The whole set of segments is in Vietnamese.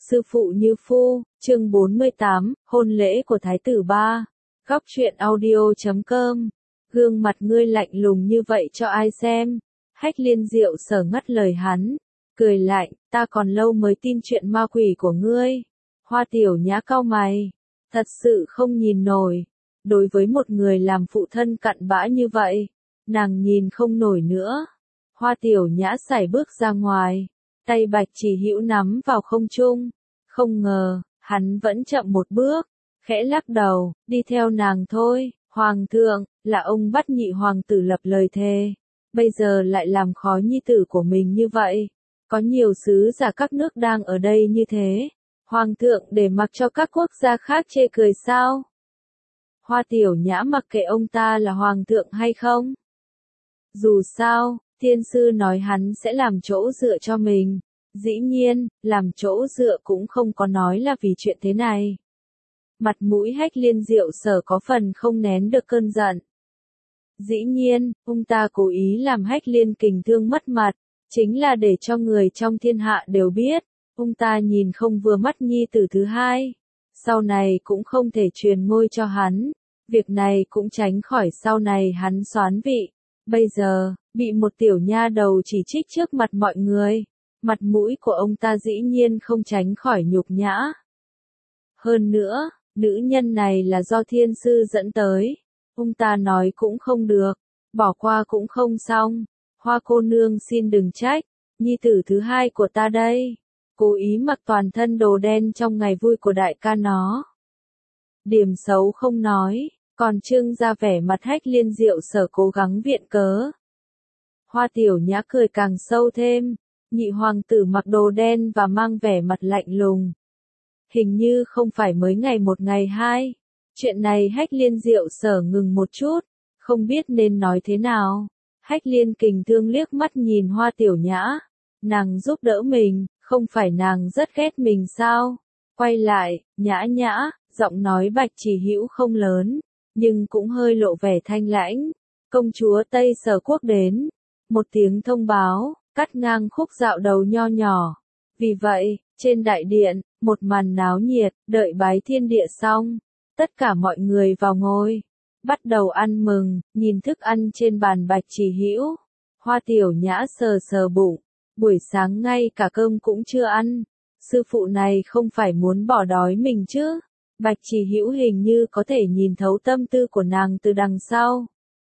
Sư phụ như phu, chương 48, hôn lễ của Thái tử Ba. Góc truyện audio.com. Gương mặt ngươi lạnh lùng như vậy cho ai xem? Hách Liên Diệu Sở ngắt lời hắn, cười lạnh, ta còn lâu mới tin chuyện ma quỷ của ngươi. Hoa Tiểu Nhã cau mày, thật sự không nhìn nổi. Đối với một người làm phụ thân cặn bã như vậy, nàng nhìn không nổi nữa. Hoa Tiểu Nhã sải bước ra ngoài, tay Bạch Chỉ Hữu nắm vào không trung. Không ngờ, hắn vẫn chậm một bước, khẽ lắc đầu, đi theo nàng thôi. Hoàng thượng, là ông bắt nhị hoàng tử lập lời thề, bây giờ lại làm khó nhi tử của mình như vậy. Có nhiều sứ giả các nước đang ở đây như thế, hoàng thượng để mặc cho các quốc gia khác chê cười sao? Hoa Tiểu Nhã mặc kệ ông ta là hoàng thượng hay không. Dù sao, thiên sư nói hắn sẽ làm chỗ dựa cho mình. Dĩ nhiên, làm chỗ dựa cũng không có nói là vì chuyện thế này. Mặt mũi Hách Liên Diệu Sở có phần không nén được cơn giận. Dĩ nhiên, ông ta cố ý làm Hách Liên Kình Thương mất mặt, chính là để cho người trong thiên hạ đều biết, ông ta nhìn không vừa mắt nhi tử thứ hai. Sau này cũng không thể truyền ngôi cho hắn, việc này cũng tránh khỏi sau này hắn soán vị. Bây giờ, bị một tiểu nha đầu chỉ trích trước mặt mọi người. Mặt mũi của ông ta dĩ nhiên không tránh khỏi nhục nhã. Hơn nữa, nữ nhân này là do thiên sư dẫn tới. Ông ta nói cũng không được, bỏ qua cũng không xong. Hoa cô nương xin đừng trách, nhi tử thứ hai của ta đây. Cố ý mặc toàn thân đồ đen trong ngày vui của đại ca nó. Điểm xấu không nói, còn trưng ra vẻ mặt Hách Liên Diệu Sở cố gắng viện cớ. Hoa Tiểu Nhã cười càng sâu thêm. Nhị hoàng tử mặc đồ đen và mang vẻ mặt lạnh lùng. Hình như không phải mới ngày một ngày hai. Chuyện này Hách Liên Diệu Sở ngừng một chút, không biết nên nói thế nào. Hách Liên Kình Thương liếc mắt nhìn Hoa Tiểu Nhã. Nàng giúp đỡ mình, không phải nàng rất ghét mình sao? Quay lại, Nhã Nhã, giọng nói Bạch Chỉ Hữu không lớn, nhưng cũng hơi lộ vẻ thanh lãnh. Công chúa Tây Sở Quốc đến. Một tiếng thông báo, cắt ngang khúc dạo đầu nho nhỏ. Vì vậy, trên đại điện, một màn náo nhiệt, đợi bái thiên địa xong, tất cả mọi người vào ngồi, bắt đầu ăn mừng, nhìn thức ăn trên bàn Bạch Chỉ Hữu. Hoa Tiểu Nhã sờ sờ bụng, buổi sáng ngay cả cơm cũng chưa ăn, sư phụ này không phải muốn bỏ đói mình chứ? Bạch Chỉ Hữu hình như có thể nhìn thấu tâm tư của nàng từ đằng sau.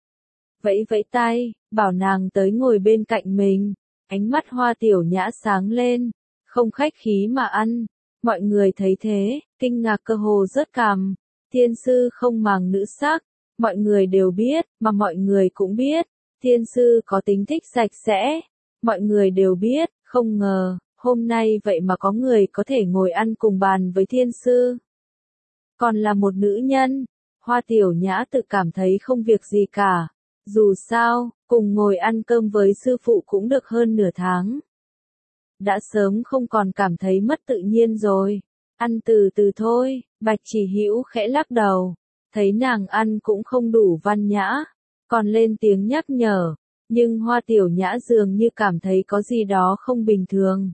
Vẫy vẫy tay, bảo nàng tới ngồi bên cạnh mình. Ánh mắt Hoa Tiểu Nhã sáng lên, không khách khí mà ăn. Mọi người thấy thế, kinh ngạc cơ hồ rớt cằm. Thiên sư không màng nữ sắc, mọi người đều biết, mà mọi người cũng biết. Thiên sư có tính thích sạch sẽ, mọi người đều biết, không ngờ, hôm nay vậy mà có người có thể ngồi ăn cùng bàn với thiên sư. Còn là một nữ nhân, Hoa Tiểu Nhã tự cảm thấy không việc gì cả. Dù sao, cùng ngồi ăn cơm với sư phụ cũng được hơn nửa tháng. Đã sớm không còn cảm thấy mất tự nhiên rồi. Ăn từ từ thôi, Bạch Chỉ Hữu khẽ lắc đầu. Thấy nàng ăn cũng không đủ văn nhã, còn lên tiếng nhắc nhở. Nhưng Hoa Tiểu Nhã dường như cảm thấy có gì đó không bình thường.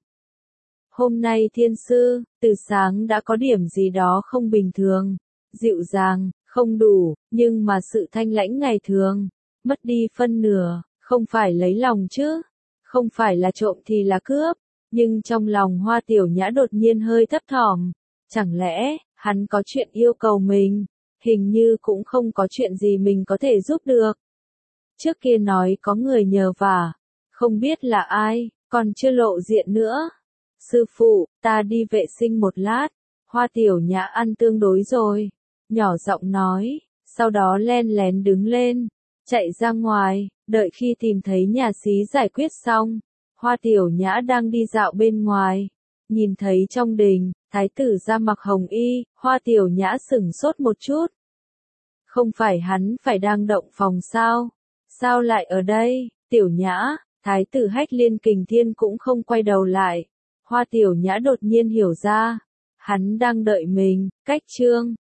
Hôm nay thiên sư, từ sáng đã có điểm gì đó không bình thường. Dịu dàng, không đủ, nhưng mà sự thanh lãnh ngày thường. Mất đi phân nửa, không phải lấy lòng chứ, không phải là trộm thì là cướp, nhưng trong lòng Hoa Tiểu Nhã đột nhiên hơi thấp thỏm, chẳng lẽ, hắn có chuyện yêu cầu mình, hình như cũng không có chuyện gì mình có thể giúp được. Trước kia nói có người nhờ vả, không biết là ai, còn chưa lộ diện nữa. Sư phụ, ta đi vệ sinh một lát. Hoa Tiểu Nhã ăn tương đối rồi, nhỏ giọng nói, sau đó len lén đứng lên. Chạy ra ngoài, đợi khi tìm thấy nhà xí giải quyết xong, Hoa Tiểu Nhã đang đi dạo bên ngoài, nhìn thấy trong đình, thái tử ra mặc hồng y, Hoa Tiểu Nhã sửng sốt một chút. Không phải hắn phải đang động phòng sao? Sao lại ở đây? Tiểu Nhã, thái tử Hách Liên Kình Thiên cũng không quay đầu lại. Hoa Tiểu Nhã đột nhiên hiểu ra, hắn đang đợi mình, cách chương